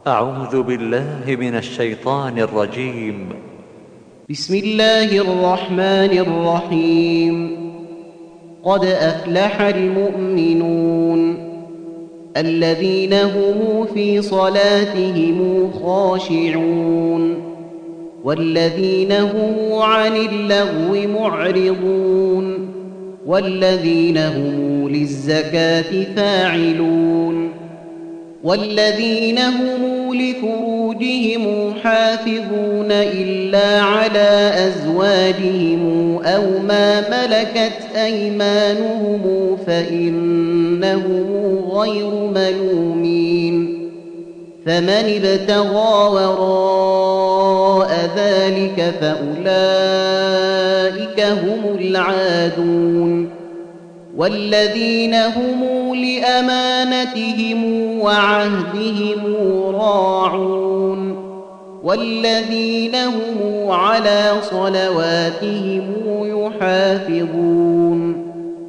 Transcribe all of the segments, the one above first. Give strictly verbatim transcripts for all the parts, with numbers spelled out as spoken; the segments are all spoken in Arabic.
أعوذ بالله من الشيطان الرجيم. بسم الله الرحمن الرحيم. قد أفلح المؤمنون الذين هم في صلاتهم خاشعون والذين هم عن اللغو معرضون والذين هم للزكاة فاعلون والذين هم لفروجهم حافظون إلا على أزواجهم أو ما ملكت أيمانهم فإنهم غير ملومين. فمن ابتغى وراء ذلك فأولئك هم العادون والذين هم لأمانتهم وعهدهم راعون والذين هم على صلواتهم يحافظون.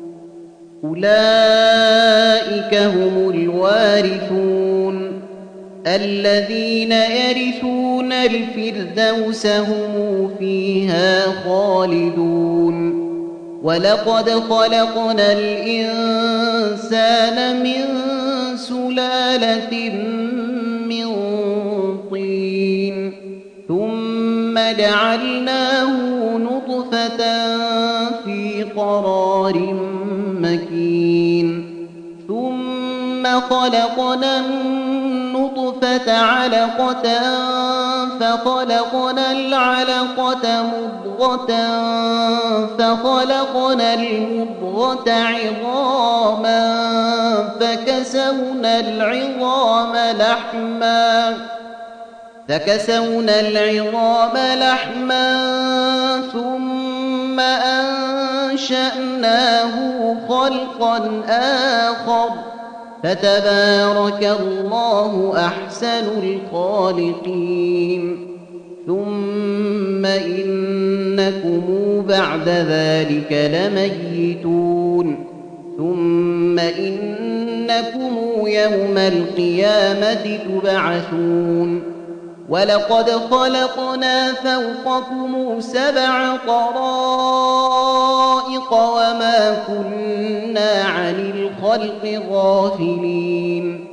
أولئك هم الوارثون الذين يرثون الفردوس هم فيها خالدون. ولقد خلقنا الإنسان من سلالة من طين ثم جعلناه نطفة في قرار مكين ثم خلقنا النطفة علقة فخلقنا العلقة مضغة فخلقنا المضغة عظاما فكسونا العظام لحما فكسونا العظام لحما ثم أنشأناه خلقا آخر فتبارك الله أحسن الخالقين. ثم إنكم بعد ذلك لميتون ثم إنكم يوم القيامة تبعثون. ولقد خلقنا فوقكم سبع طرائق وما كنا عن الخلق غافلين.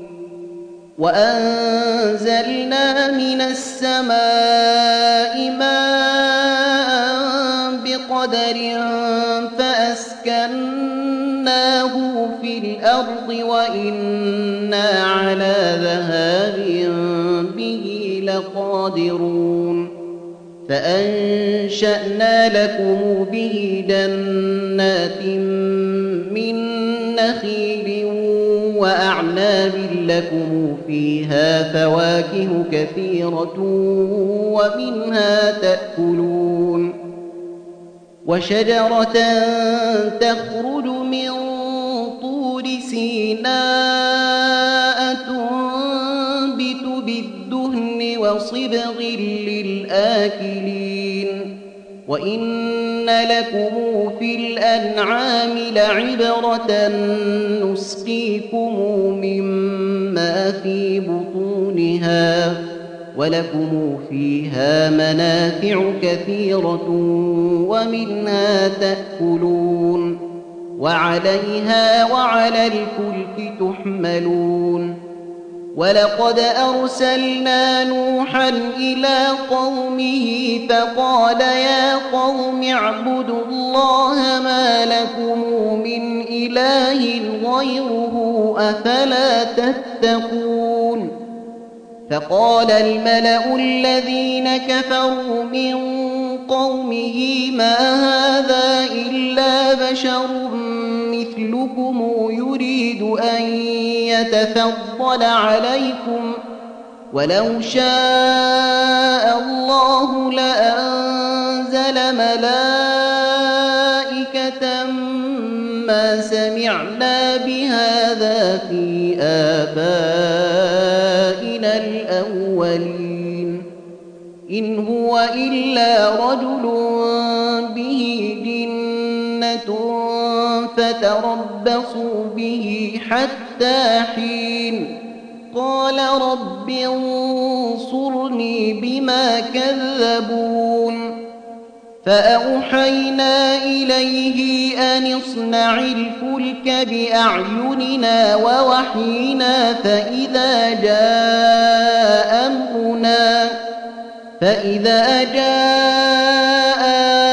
وأنزلنا من السماء ماء بقدر فأسكناه في الأرض وإنا على ذهاب به لقادرون. فأنشأنا لكم به جنات من نخيل وأعناب لكم فيها فواكه كثيرة ومنها تأكلون. وشجرة تخرج من طور سيناء تنبت بالدهن وصبغ للآكلين. وإن لكم في الأنعام لعبرة نسقيكم مما في بطونها ولكم فيها منافع كثيرة ومنها تأكلون وعليها وعلى الفلك تحملون. ولقد أرسلنا نوحا إلى قومه فقال يا قوم اعبدوا الله ما لكم من إله غيره أفلا تتقون. فقال الملأ الذين كفروا من قومه ما هذا إلا بشر مثلكم يريد أن يتفضل عليكم ولو شاء الله لأنزل ملائكة ما سمعنا بهذا في آبائنا الأولين إن هو إلا رجل به جنة فتربصوا به حتى حين قال رب انصرني بما كذبون فأوحينا إليه أن اصنع الفلك بأعيننا ووحينا فإذا جاء أمرنا فإذا جاء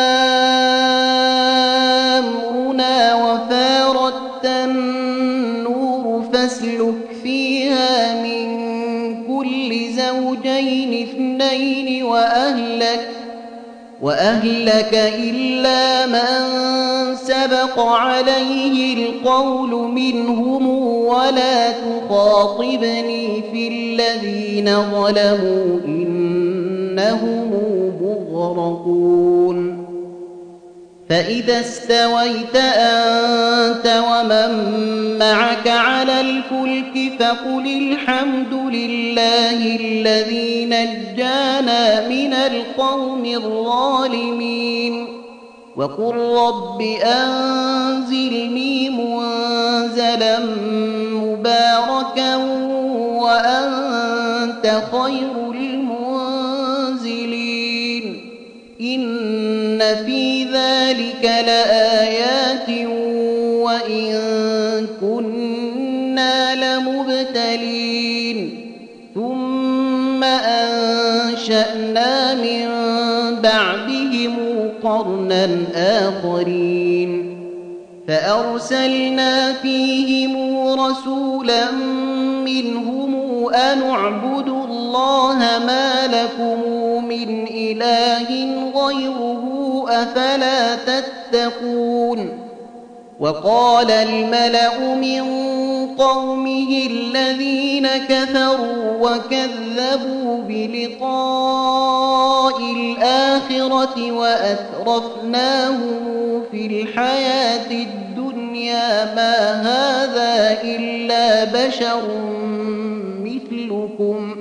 أمرنا وفارت النور فاسلك فيها من كل زوجين اثنين وأهلك وأهلك إلا من سبق عليه القول منهم ولا تخاطبني في الذين ظلموا إنهم مغرقون فإذا استويت أنت ومن معك على الفلك فقل الحمد لله الذي نجانا من القوم الظالمين وقل رب أنزلني منزلا مباركا وأنت خير المنزلين إن في ذلك لآيات وإن كنا لمبتلين ثم أنشأنا من بعدهم قرنا آخرين فأرسلنا فيهم رسولا منهم أن اعبدوا الله ما لكم من إله غيره أفلا تتقون وقال الملأ من قومه الذين كفروا وكذبوا بلقاء الآخرة وأترفناهم في الحياة الدنيا ما هذا إلا بشر مثلكم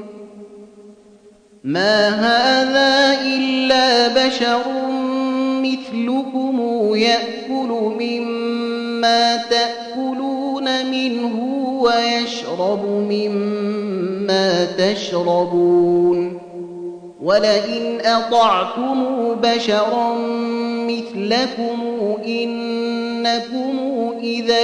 ما هذا إلا بشر مثلكم يأكل مما تأكلون منه ويشرب مما تشربون ولئن أطعتم بشرا مثلكم إنكم إذا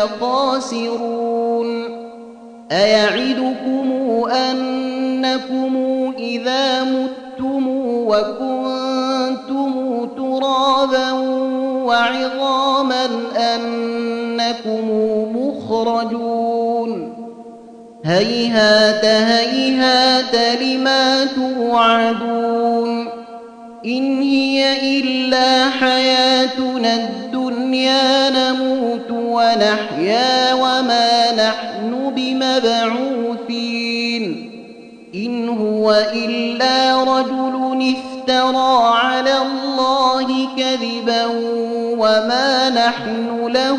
لخاسرون أيعدكم أنكم إذا متم وكنتم ترابا وعظاما أنكم مخرجون هيهات هيهات لما توعدون إن هي إلا حياتنا الدنيا نموت ونحيا وما نحن بمبعوثين إن هو إلا رجل افترى على الله كذبا وما نحن له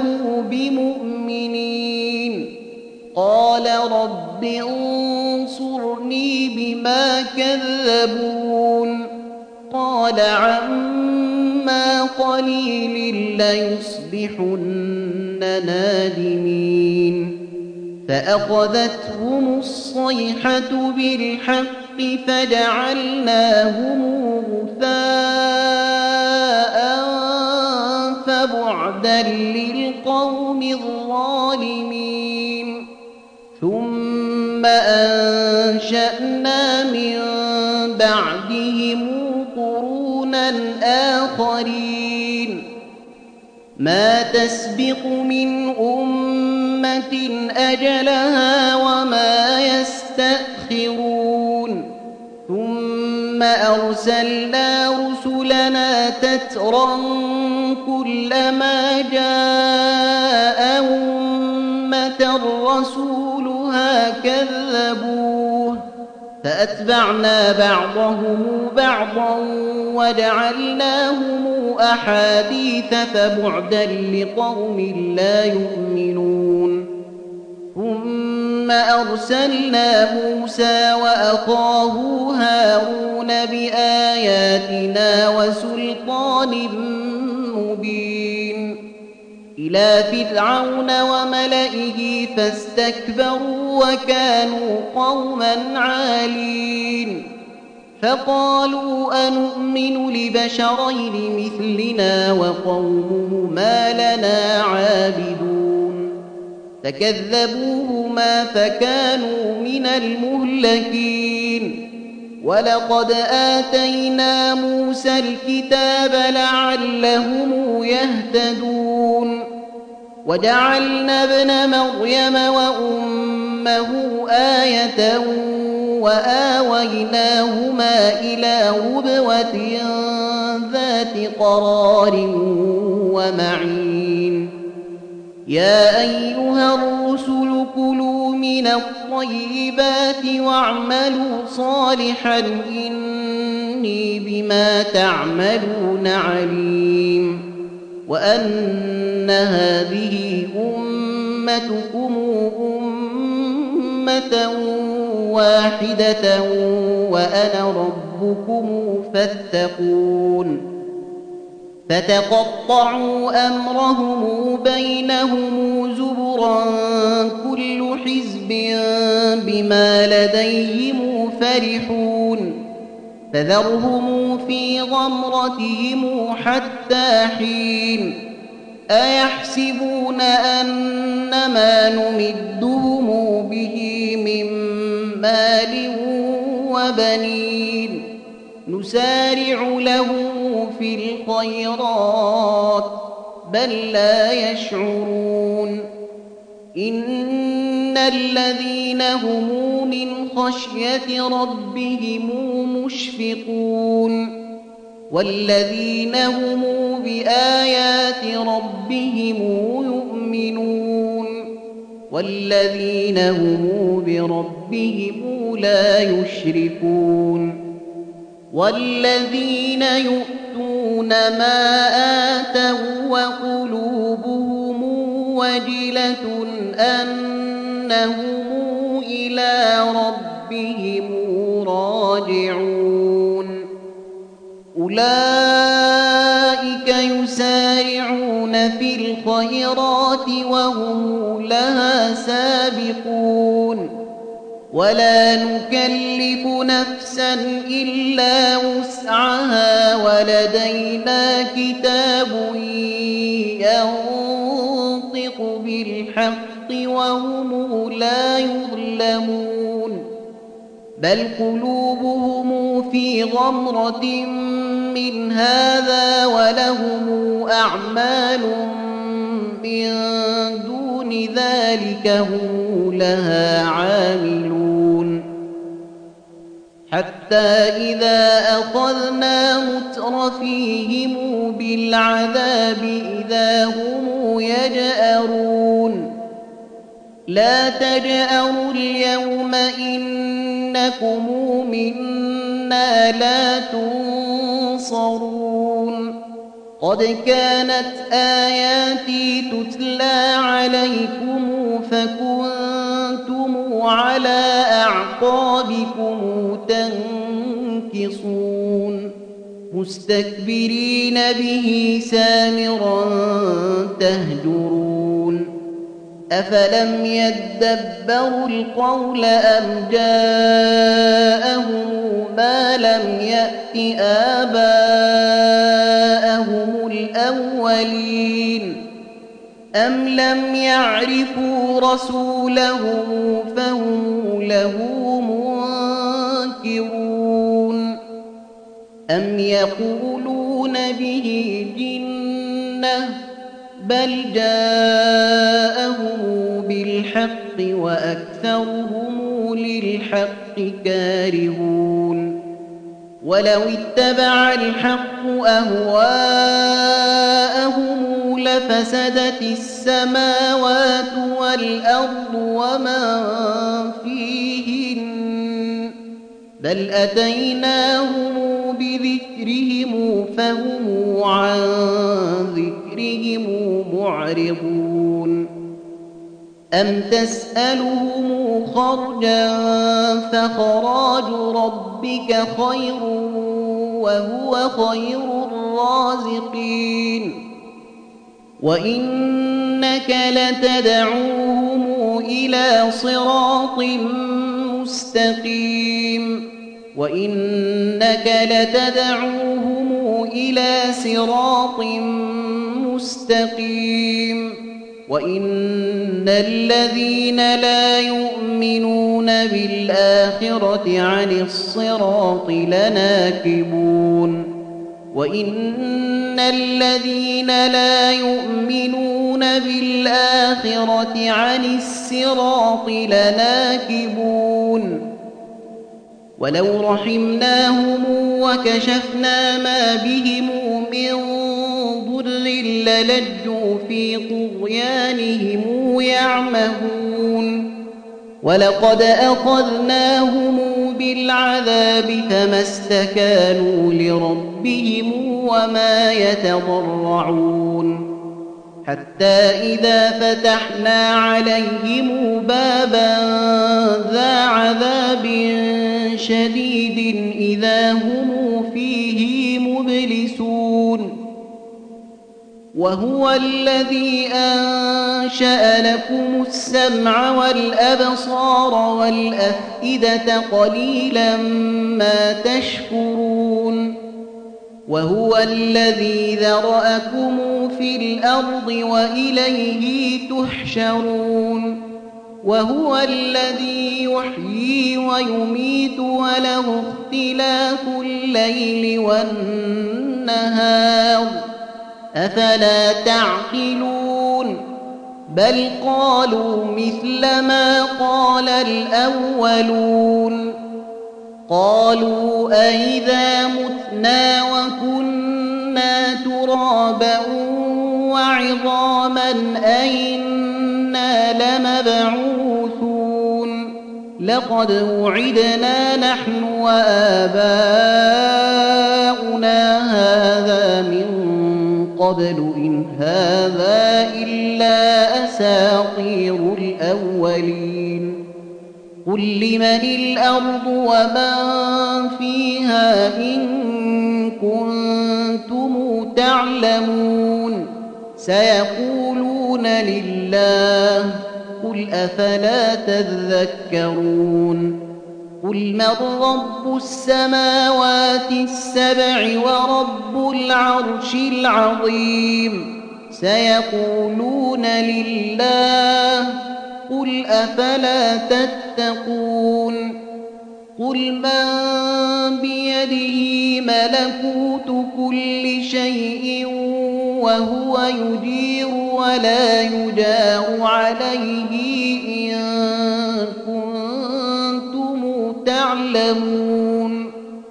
بمؤمنين قال رب انصرني بما كذبون قال عما قليل ليصبحن نادمين فأخذتهم الصيحة بالحق فجعلناهم غثاء فبعدا للقوم الظالمين ثم أنشأنا من بعدهم قرونا آخرين ما تسبق من أمة أجلها وما يستأخرون ثم أرسلنا رسلنا تترا كلما جاء أمة رسولها كذبوه فأتبعنا بعضهم بعضا وجعلناهم أحاديث فبعدا لقوم لا يؤمنون ثم أرسلنا موسى وأخاه هارون بآياتنا وسلطان مبين إلى إلى فرعون وملئه فاستكبروا وكانوا قوما عالين فقالوا أنؤمن لبشرين مثلنا وقومهما لنا عابدون فكذبوهما فكانوا من المهلكين ولقد آتينا موسى الكتاب لعلهم يهتدون وجعلنا ابن مريم وأمه آية وآويناهما إلى ربوة ذات قرار ومعين يا أيها الرسل كلوا من الطيبات واعملوا صالحا إني بما تعملون عليم وأن هذه أمتكم أمة واحدة وأنا ربكم فاتقون فتقطعوا أمرهم بينهم زبرا كل حزب بما لديهم فرحون فذرهم في غمرتهم حتى حين أيحسبون أن ما نمدهم به من مال وبنين نسارع لهم في الخيرات بل لا يشعرون إن الذين هم من خشية ربهم مشفقون والذين هم بآيات ربهم يؤمنون والذين هم بربهم لا يشركون والذين يؤتون ما آتوا وقلوبهم وجلة أنهم إلى ربهم راجعون أولئك يسارعون في الخيرات وهم لها سابقون ولا نكلف نفسا إلا وسعها ولدينا كتاب ينطق بالحق وهم لا يظلمون بل قلوبهم في غمرة من هذا ولهم أعمال من دون ذلك هم لها عاملون حتى إذا أخذنا مترفيهم بالعذاب إذا هم يجأرون لا تجأروا اليوم إنكم منا لا تنصرون قد كانت آياتي تتلى عليكم فكنتم على أعقابكم تنكصون مستكبرين به سامرا تهجرون أفلم يدبروا القول أم جاءهم ما لم يأت آباءهم الأولين أم لم يعرفوا رسولهم فهم له منكرون أم يقولون به جنة بل جاءهم بالحق وأكثرهم للحق كارهون ولو اتبع الحق أهواءهم لفسدت السماوات والأرض ومن فيهن بل أتيناهم بذكرهم فهم عن ذكرهم معرضون أم تسألهم خرجا فخراج ربك خير وهو خير الرازقين وإن وإنك لتدعوهم إلى صراط مستقيم وإنك لتدعوهم إلى صراط مستقيم وإن الذين لا يؤمنون بالآخرة عن الصراط لناكبون وإن الذين لا يؤمنون بالآخرة عن الصراط لناكبون ولو رحمناهم وكشفنا ما بهم من ضر للجوا في طغيانهم يعمهون ولقد أخذناهم بالعذاب فما استكانوا لربهم وما يتضرعون حتى إذا فتحنا عليهم بابا ذا عذاب شديد إذا هم فيه مبلسون وهو الذي أنشأ لكم السمع والأبصار والأفئدة قليلا ما تشكرون وهو الذي ذرأكم في الأرض وإليه تحشرون وهو الذي يحيي ويميت وله اختلاف الليل والنهار أفلا تعقلون بل قالوا مثل ما قال الأولون قالوا أئذا متنا وكنا ترابا وعظاما أئنا لمبعوثون لقد وعدنا نحن وآباؤنا هذا من قبل إن هذا إلا أساطير الأولين قل لمن الأرض ومن فيها إن كنتم تعلمون سيقولون لله قل أفلا تذكرون قل من رب السماوات السبع ورب العرش العظيم سيقولون لله قل أفلا تتقون قل من بيده ملكوت كل شيء وهو يجير ولا يجار عليه إن كنتم تعلمون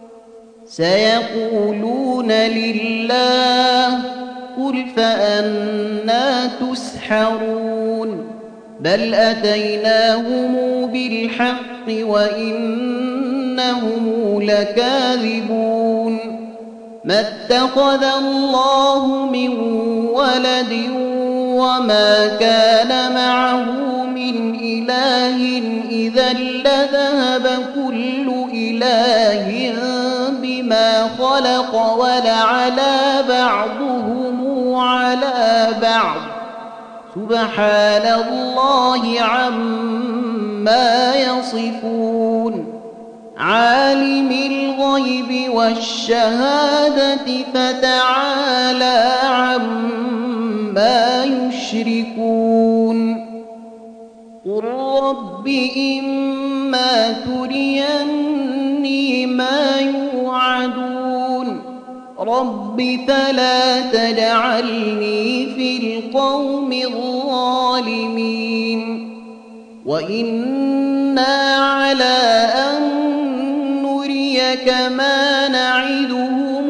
سيقولون لله قل فأنى تسحرون بل أتيناهم بالحق وإنهم لكاذبون ما اتخذ الله من ولد وما كان معه من إله إذا لذهب كل إله بما خلق ولعلى بعضهم على بعض سبحان الله عما يصفون عالم الغيب والشهادة فتعالى عما يشركون قل رب إما تريني ما يوعدون رب فلا تجعلني في القوم الظالمين وإنا على أن نريك ما نعدهم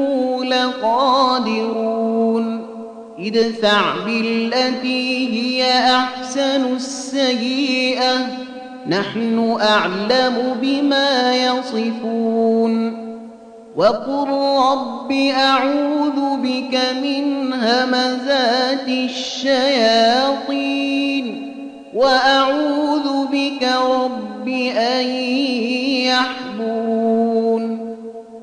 لقادرون ادفع بالتي هي أحسن السيئة نحن أعلم بما يصفون وقل رب أعوذ بك من همزات الشياطين وأعوذ بك رب أن يحضرون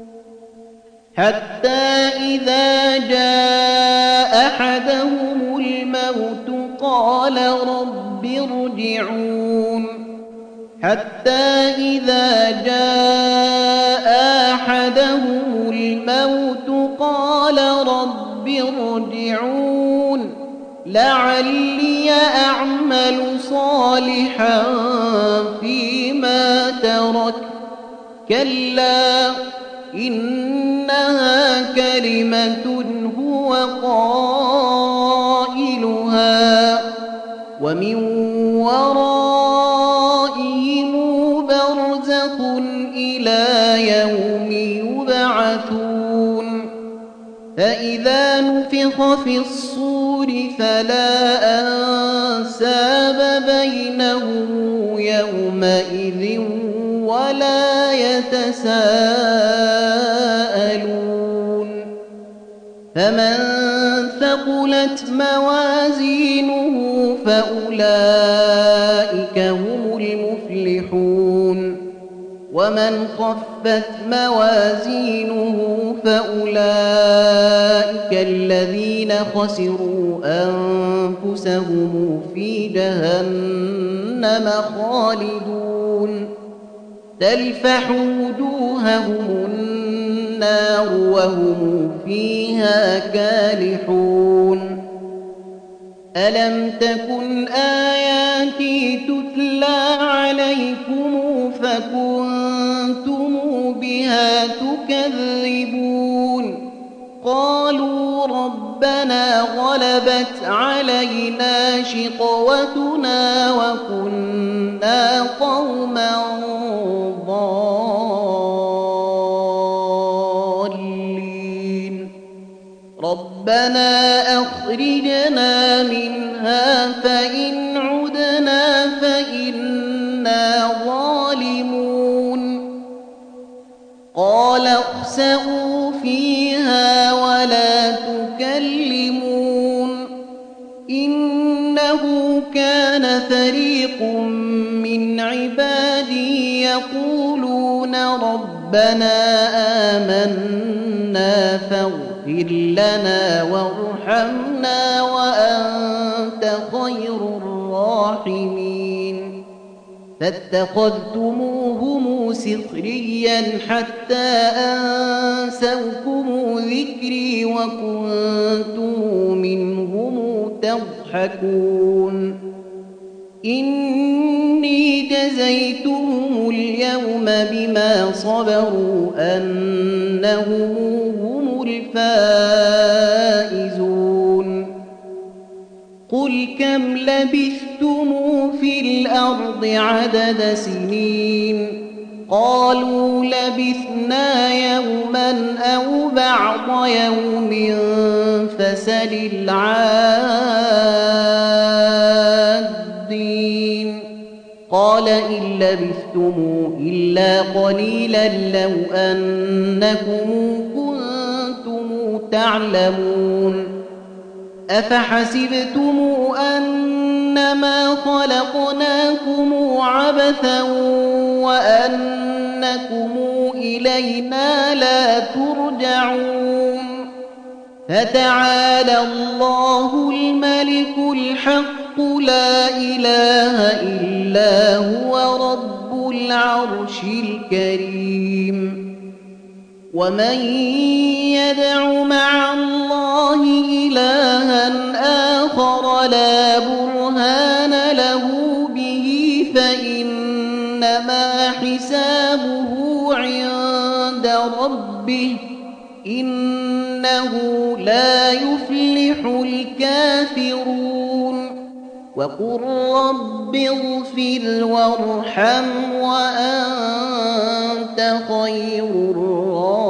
حتى إذا جاء أحدهم الموت قال حتى إذا جاء أحدهم الموت قال رب ارجعون لعلي أعمل صالحا فيما ترك كلا إنها كلمة هو قائلها ومن ورائهم برزخ إلى يوم يبعثون فإذا نفخ في الصور فلا أنساب بينهم يومئذ ولا يتساءلون فمن ثقلت موازينه فأولئك هم المفلحون ومن خفت موازينه فأولئك الذين خسروا أنفسهم في جهنم خالدون تلفح وجوههم النار وهم فيها كالحون ألم تكن آياتي تتلى عليكم فكنتم بها تكذبون قالوا ربنا غلبت علينا شقوتنا وكنا قوما ضالين ربنا أخرجنا منها فإن عدنا فإنا ظالمون قال اخسئوا فيها ولا تكلمون إنه كان فريق من عبادي يقولون ربنا آمنا فاغفر لنا وارحمنا وأنت خير الراحمين فاتخذتموهم سخريا حتى أنسوكم ذكري وكنتم منهم تضحكون إني جزيتهم اليوم بما صبروا أنهم هم الفائزون قل كم لبثتم في الأرض عدد سنين قالوا لبثنا يوما أو بعض يوم فسل العادين قال إن لبثتم إلا قليلا لو أنكم كنتم تعلمون أفحسبتم أنما خلقناكم عبثا وأنكم إلينا لا ترجعون فتعالى الله الملك الحق لا إله إلا هو رب العرش الكريم ومن يدع مع الله إلها آخر لا برهان له به فإنما حسابه عند ربه إنه لا يفلح الكافرون وقل رب اغفر وارحم وأنت خير الراحمين